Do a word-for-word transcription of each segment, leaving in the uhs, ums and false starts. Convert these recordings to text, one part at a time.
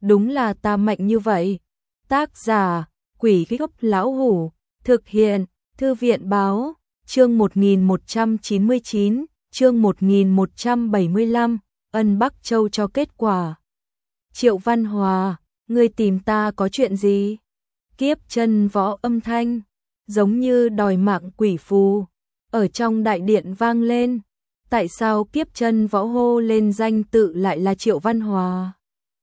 đúng là ta mạnh như vậy. Tác giả, Quỷ Gốc Lão Hủ, thực hiện, Thư viện Báo, chương một nghìn một trăm chín mươi chín, chương một nghìn một trăm bảy mươi lăm, Ân Bắc Châu cho kết quả. Triệu Văn Hòa, ngươi tìm ta có chuyện gì? Kiếp chân võ âm thanh, giống như đòi mạng quỷ phù, ở trong đại điện vang lên. Tại sao kiếp chân võ hô lên danh tự lại là Triệu Văn Hòa?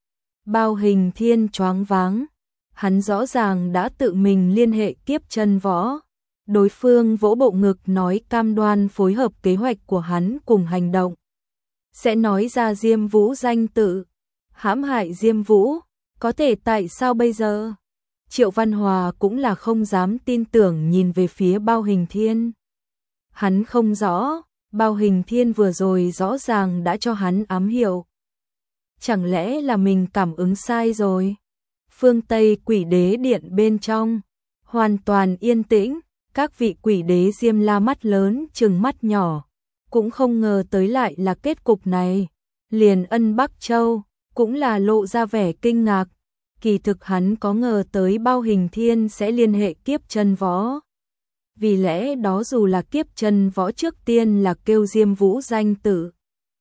Bao Hình Thiên choáng váng, hắn rõ ràng đã tự mình liên hệ kiếp chân võ. Đối phương vỗ bộ ngực nói cam đoan phối hợp kế hoạch của hắn cùng hành động. Sẽ nói ra Diêm Vũ danh tự, hãm hại Diêm Vũ, có thể tại sao bây giờ? Triệu Văn Hòa cũng là không dám tin tưởng nhìn về phía Bao Hình Thiên. Hắn không rõ, Bao Hình Thiên vừa rồi rõ ràng đã cho hắn ám hiệu. Chẳng lẽ là mình cảm ứng sai rồi? Phương Tây Quỷ Đế Điện bên trong, hoàn toàn yên tĩnh, các vị quỷ đế Diêm La mắt lớn trừng mắt nhỏ, cũng không ngờ tới lại là kết cục này. Liền Ân Bắc Châu cũng là lộ ra vẻ kinh ngạc, kỳ thực hắn có ngờ tới Bao Hình Thiên sẽ liên hệ kiếp chân võ. Vì lẽ đó dù là kiếp chân võ trước tiên là kêu Diêm Vũ danh tử,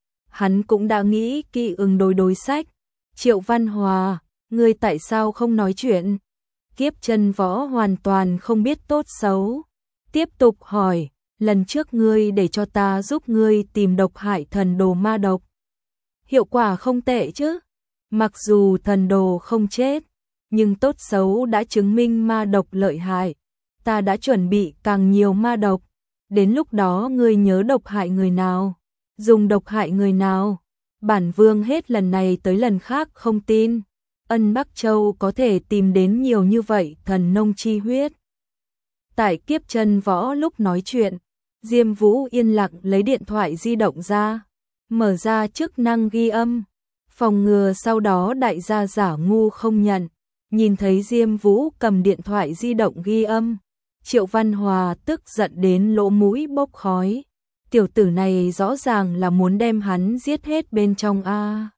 hắn cũng đã nghĩ kỹ ứng đối đối sách. Triệu Văn Hòa, ngươi tại sao không nói chuyện? Kiếp chân võ hoàn toàn không biết tốt xấu. Tiếp tục hỏi, lần trước ngươi để cho ta giúp ngươi tìm độc hại thần đồ ma độc. Hiệu quả không tệ chứ? Mặc dù thần đồ không chết, nhưng tốt xấu đã chứng minh ma độc lợi hại. Ta đã chuẩn bị càng nhiều ma độc. Đến lúc đó ngươi nhớ độc hại người nào, dùng độc hại người nào. Bản vương hết lần này tới lần khác không tin Ân Bắc Châu có thể tìm đến nhiều như vậy thần nông chi huyết. Tại kiếp chân võ lúc nói chuyện, Diêm Vũ yên lặng lấy điện thoại di động ra, mở ra chức năng ghi âm, phòng ngừa sau đó đại gia giả ngu không nhận. Nhìn thấy Diêm Vũ cầm điện thoại di động ghi âm, Triệu Văn Hòa tức giận đến lỗ mũi bốc khói. Tiểu tử này rõ ràng là muốn đem hắn giết hết bên trong a.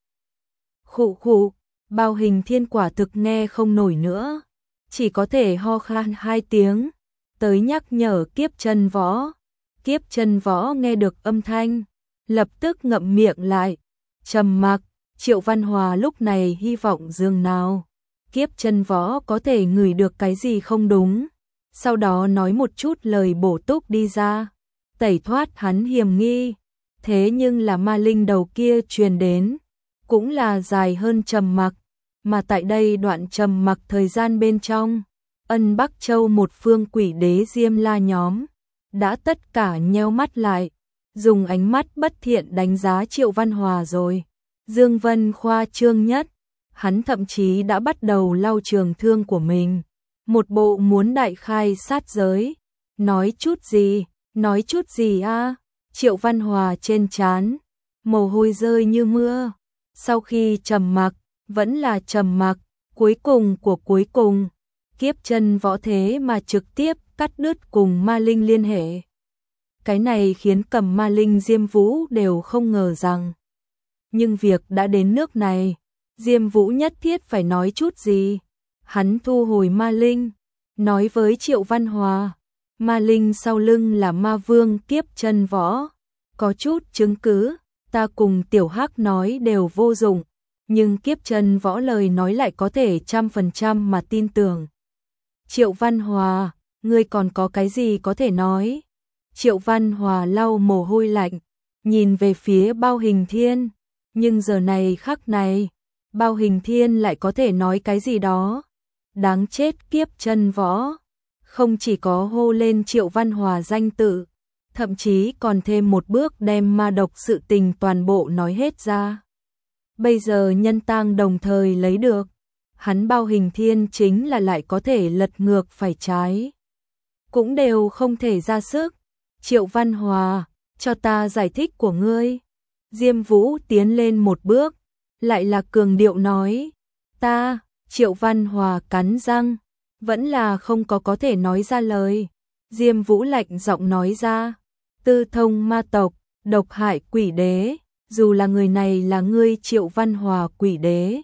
Khụ khụ, Bao Hình Thiên quả thực nghe không nổi nữa, chỉ có thể ho khan hai tiếng, tới nhắc nhở kiếp chân võ. Kiếp chân võ nghe được âm thanh, lập tức ngậm miệng lại, trầm mặc. Triệu Văn Hòa lúc này hy vọng dường nào kiếp chân võ có thể ngửi được cái gì không đúng, sau đó nói một chút lời bổ túc đi ra, tẩy thoát hắn hiểm nghi. Thế nhưng là ma linh đầu kia truyền đến, cũng là dài hơn trầm mặc, mà tại đây đoạn trầm mặc thời gian bên trong, Ân Bắc Châu một phương quỷ đế Diêm La nhóm đã tất cả nheo mắt lại, dùng ánh mắt bất thiện đánh giá Triệu Văn Hòa rồi. Dương Vân khoa trương nhất, hắn thậm chí đã bắt đầu lau trường thương của mình, một bộ muốn đại khai sát giới. Nói chút gì, nói chút gì a? Triệu Văn Hòa trên trán mồ hôi rơi như mưa. Sau khi trầm mặc, vẫn là trầm mặc, cuối cùng của cuối cùng, kiếp chân võ thế mà trực tiếp cắt đứt cùng ma linh liên hệ. Cái này khiến cầm ma linh Diêm Vũ đều không ngờ rằng. Nhưng việc đã đến nước này, Diêm Vũ nhất thiết phải nói chút gì. Hắn thu hồi ma linh, nói với Triệu Văn Hòa, ma linh sau lưng là ma vương kiếp chân võ, có chút chứng cứ, ta cùng Tiểu Hắc nói đều vô dụng, nhưng kiếp chân võ lời nói lại có thể trăm phần trăm mà tin tưởng. Triệu Văn Hòa, ngươi còn có cái gì có thể nói? Triệu Văn Hòa lau mồ hôi lạnh, nhìn về phía Bao Hình Thiên, nhưng giờ này khắc này, Bao Hình Thiên lại có thể nói cái gì đó. Đáng chết kiếp chân võ, không chỉ có hô lên Triệu Văn Hòa danh tự, thậm chí còn thêm một bước đem ma độc sự tình toàn bộ nói hết ra. Bây giờ nhân tang đồng thời lấy được, hắn Bao Hình Thiên chính là lại có thể lật ngược phải trái, cũng đều không thể ra sức. Triệu Văn Hòa, cho ta giải thích của ngươi. Diêm Vũ tiến lên một bước, lại là cường điệu nói, ta. Triệu Văn Hòa cắn răng, vẫn là không có có thể nói ra lời. Diêm Vũ lạnh giọng nói ra, tư thông ma tộc, độc hại quỷ đế, dù là người này là ngươi Triệu Văn Hòa quỷ đế,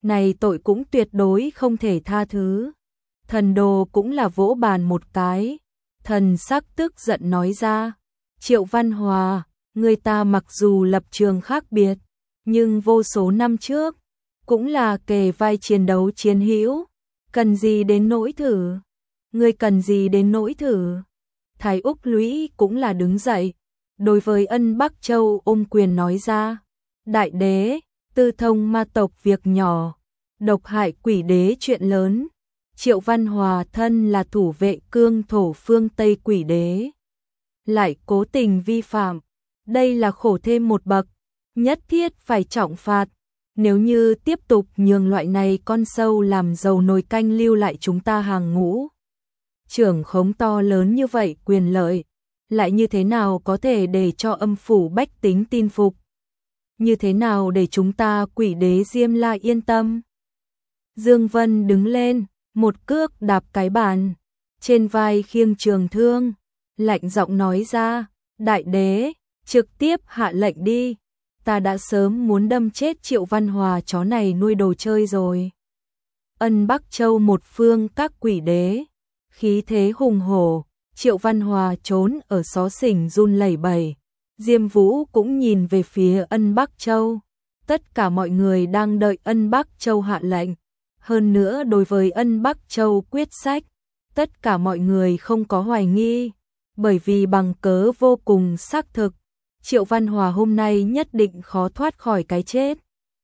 này tội cũng tuyệt đối không thể tha thứ. Thần đồ cũng là vỗ bàn một cái, thần sắc tức giận nói ra, Triệu Văn Hòa, người ta mặc dù lập trường khác biệt, nhưng vô số năm trước, cũng là kề vai chiến đấu chiến hữu, cần gì đến nỗi thử, người cần gì đến nỗi thử. Thái Úc Lũy cũng là đứng dậy, đối với Ân Bắc Châu ôm quyền nói ra, đại đế, tư thông ma tộc việc nhỏ, độc hại quỷ đế chuyện lớn. Triệu Văn Hòa thân là thủ vệ cương thổ phương Tây quỷ đế, lại cố tình vi phạm, đây là khổ thêm một bậc, nhất thiết phải trọng phạt. Nếu như tiếp tục nhường loại này con sâu làm dầu nồi canh lưu lại chúng ta hàng ngũ, trưởng khống to lớn như vậy quyền lợi, lại như thế nào có thể để cho âm phủ bách tính tin phục? Như thế nào để chúng ta quỷ đế Diêm La yên tâm? Dương Vân đứng lên, một cước đạp cái bàn, trên vai khiêng trường thương, lạnh giọng nói ra, đại đế, trực tiếp hạ lệnh đi, ta đã sớm muốn đâm chết Triệu Văn Hòa chó này nuôi đồ chơi rồi. Ân Bắc Châu một phương các quỷ đế, khí thế hùng hổ, Triệu Văn Hòa trốn ở xó xỉnh run lẩy bẩy, Diêm Vũ cũng nhìn về phía Ân Bắc Châu, tất cả mọi người đang đợi Ân Bắc Châu hạ lệnh. Hơn nữa đối với Ân Bắc Châu quyết sách, tất cả mọi người không có hoài nghi, bởi vì bằng cớ vô cùng xác thực, Triệu Văn Hòa hôm nay nhất định khó thoát khỏi cái chết.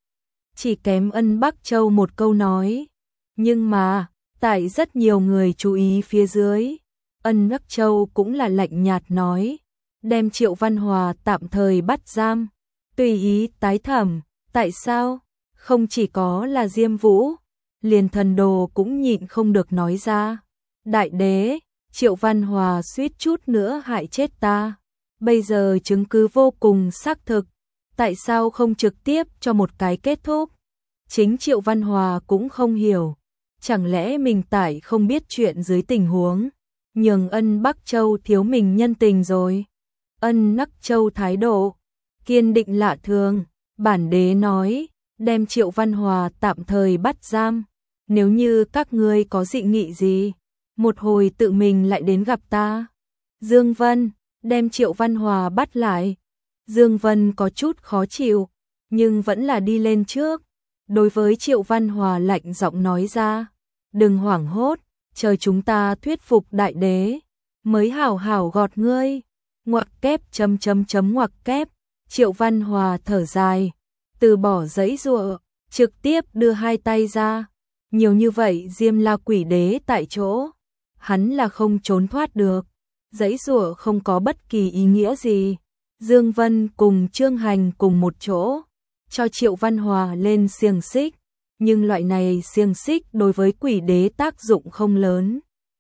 Chỉ kém Ân Bắc Châu một câu nói, nhưng mà, tại rất nhiều người chú ý phía dưới, Ân Bắc Châu cũng là lạnh nhạt nói, đem Triệu Văn Hòa tạm thời bắt giam, tùy ý tái thẩm, tại sao? Không chỉ có là Diêm Vũ, liền thần đồ cũng nhịn không được nói ra, đại đế, Triệu Văn Hòa suýt chút nữa hại chết ta, bây giờ chứng cứ vô cùng xác thực, tại sao không trực tiếp cho một cái kết thúc? Chính Triệu Văn Hòa cũng không hiểu, chẳng lẽ mình tại không biết chuyện dưới tình huống, nhường Ân Bắc Châu thiếu mình nhân tình rồi. Ân Bắc Châu thái độ kiên định lạ thường, bản đế nói, đem Triệu Văn Hòa tạm thời bắt giam, nếu như các ngươi có dị nghị gì, một hồi tự mình lại đến gặp ta. Dương Vân, đem Triệu Văn Hòa bắt lại. Dương Vân có chút khó chịu, nhưng vẫn là đi lên trước, đối với Triệu Văn Hòa lạnh giọng nói ra, đừng hoảng hốt, chờ chúng ta thuyết phục đại đế, mới hảo hảo gọt ngươi. Ngoặc kép chấm chấm chấm ngoặc kép, Triệu Văn Hòa thở dài, từ bỏ giấy giụa, trực tiếp đưa hai tay ra, nhiều như vậy Diêm La quỷ đế tại chỗ, hắn là không trốn thoát được, giấy giụa không có bất kỳ ý nghĩa gì. Dương Vân cùng Trương Hành cùng một chỗ, cho Triệu Văn Hòa lên xiềng xích, nhưng loại này xiềng xích đối với quỷ đế tác dụng không lớn.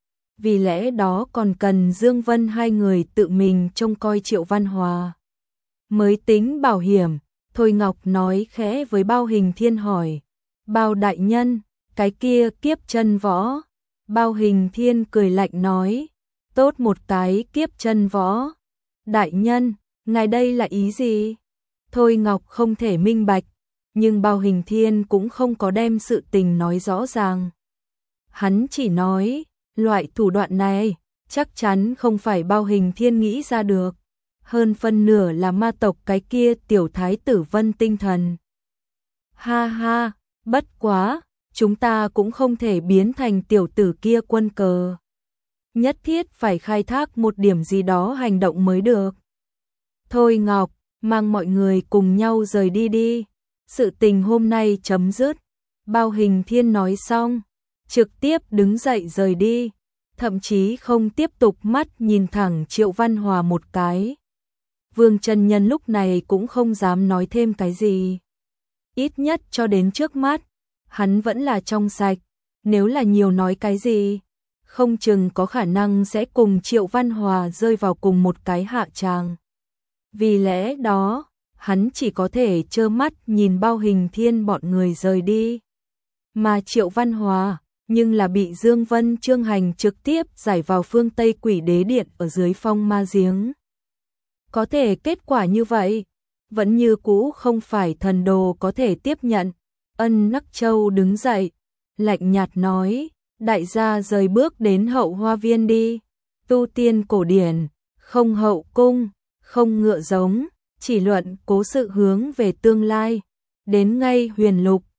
Vì lẽ đó còn cần Dương Vân hai người tự mình trông coi Triệu Văn Hòa mới tính bảo hiểm. Thôi Ngọc nói khẽ với Bao Hình Thiên hỏi, Bao đại nhân, cái kia kiếp chân võ. Bao Hình Thiên cười lạnh nói, tốt một cái kiếp chân võ. Đại nhân, ngài đây là ý gì? Thôi Ngọc không thể minh bạch, nhưng Bao Hình Thiên cũng không có đem sự tình nói rõ ràng. Hắn chỉ nói, loại thủ đoạn này, chắc chắn không phải Bao Hình Thiên nghĩ ra được. Hơn phân nửa là ma tộc cái kia tiểu thái tử Vân Tinh Thần. Ha ha, bất quá, chúng ta cũng không thể biến thành tiểu tử kia quân cờ. Nhất thiết phải khai thác một điểm gì đó hành động mới được. Thôi Ngọc, mang mọi người cùng nhau rời đi đi. Sự tình hôm nay chấm dứt. Bao Hình Thiên nói xong, trực tiếp đứng dậy rời đi, thậm chí không tiếp tục mắt nhìn thẳng Triệu Văn Hòa một cái. Vương Chân Nhân lúc này cũng không dám nói thêm cái gì. Ít nhất cho đến trước mắt, hắn vẫn là trong sạch, nếu là nhiều nói cái gì, không chừng có khả năng sẽ cùng Triệu Văn Hòa rơi vào cùng một cái hạ tràng. Vì lẽ đó, hắn chỉ có thể trơ mắt nhìn Bao Hình Thiên bọn người rời đi. Mà Triệu Văn Hòa, nhưng là bị Dương Vân Trương Hành trực tiếp giải vào phương Tây Quỷ Đế Điện ở dưới phong ma giếng. Có thể kết quả như vậy, vẫn như cũ không phải thần đồ có thể tiếp nhận, Ân Nắc Châu đứng dậy, lạnh nhạt nói, đại gia rời bước đến hậu hoa viên đi, tu tiên cổ điển, không hậu cung, không ngựa giống, chỉ luận cố sự hướng về tương lai, đến ngay huyền lục,